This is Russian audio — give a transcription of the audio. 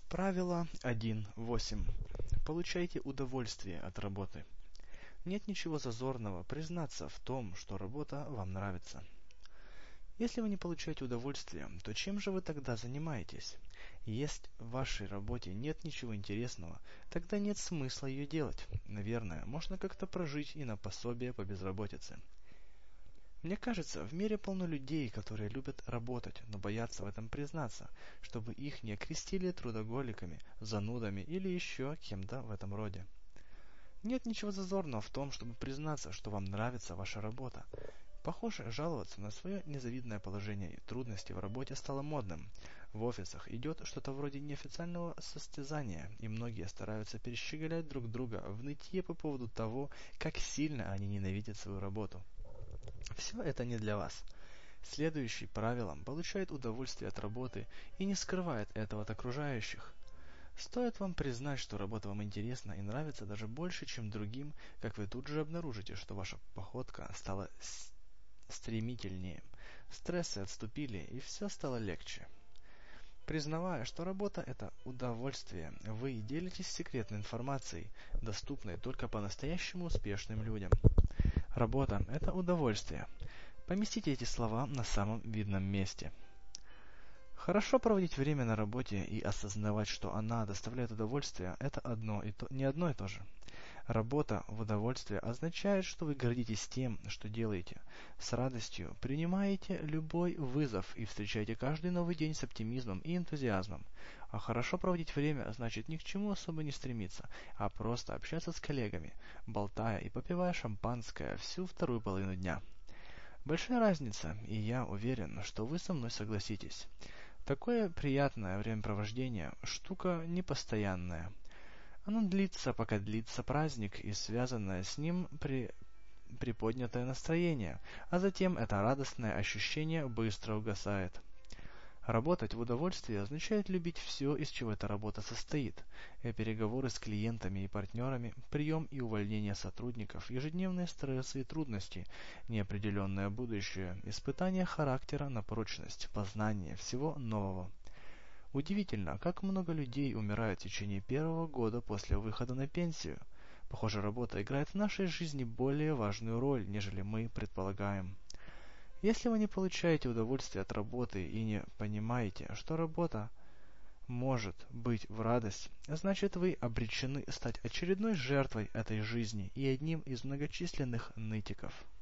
Правило 1.8. Получайте удовольствие от работы. Нет ничего зазорного признаться в том, что работа вам нравится. Если вы не получаете удовольствия, то чем же вы тогда занимаетесь? Если в вашей работе нет ничего интересного, тогда нет смысла ее делать. Наверное, можно как-то прожить и на пособие по безработице. Мне кажется, в мире полно людей, которые любят работать, но боятся в этом признаться, чтобы их не окрестили трудоголиками, занудами или еще кем-то в этом роде. Нет ничего зазорного в том, чтобы признаться, что вам нравится ваша работа. Похоже, жаловаться на свое незавидное положение и трудности в работе стало модным. В офисах идет что-то вроде неофициального состязания, и многие стараются перещеголять друг друга в нытье по поводу того, как сильно они ненавидят свою работу. Все это не для вас. Следующий правилам получает удовольствие от работы и не скрывает этого от окружающих. Стоит вам признать, что работа вам интересна и нравится даже больше, чем другим, как вы тут же обнаружите, что ваша походка стала стремительнее, стрессы отступили и все стало легче. Признавая, что работа – это удовольствие, вы делитесь секретной информацией, доступной только по-настоящему успешным людям. Работа – это удовольствие. Поместите эти слова на самом видном месте. Хорошо проводить время на работе и осознавать, что она доставляет удовольствие – это не одно и то же. Работа в удовольствие означает, что вы гордитесь тем, что делаете, с радостью принимаете любой вызов и встречаете каждый новый день с оптимизмом и энтузиазмом. А хорошо проводить время значит ни к чему особо не стремиться, а просто общаться с коллегами, болтая и попивая шампанское всю вторую половину дня. Большая разница, и я уверен, что вы со мной согласитесь. Такое приятное времяпровождение – штука непостоянная. Оно длится, пока длится праздник и связанное с ним приподнятое настроение, а затем это радостное ощущение быстро угасает. Работать в удовольствии означает любить все, из чего эта работа состоит. Переговоры с клиентами и партнерами, прием и увольнение сотрудников, ежедневные стрессы и трудности, неопределенное будущее, испытание характера на прочность, познание всего нового. Удивительно, как много людей умирает в течение первого года после выхода на пенсию. Похоже, работа играет в нашей жизни более важную роль, нежели мы предполагаем. Если вы не получаете удовольствие от работы и не понимаете, что работа может быть в радость, значит вы обречены стать очередной жертвой этой жизни и одним из многочисленных нытиков.